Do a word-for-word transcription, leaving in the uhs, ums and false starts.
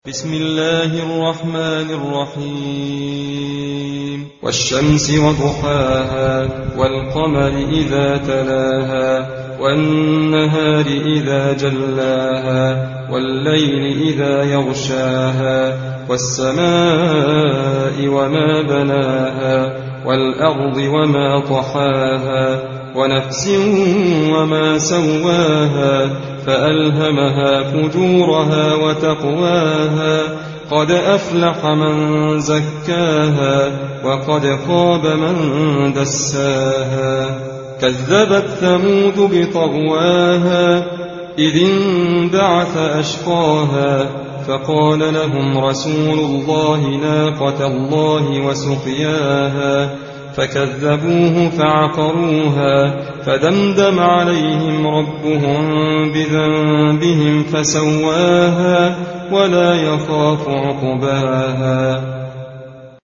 بسم الله الرحمن الرحيم والشمس وضحاها والقمر إذا تلاها والنهار إذا جلاها والليل إذا يغشاها والسماء وما بناها والأرض وما طحاها ونفس وما سواها فألهمها فجورها وتقواها قد أفلح من زكاها وقد خاب من دساها كذبت ثمود بطغواها إذ انبعث أشقاها فقال لهم رسول الله ناقة الله وسقياها فكذبوه فعقروها فدمدم عليهم ربهم بذنبهم فسواها ولا يخاف عقباها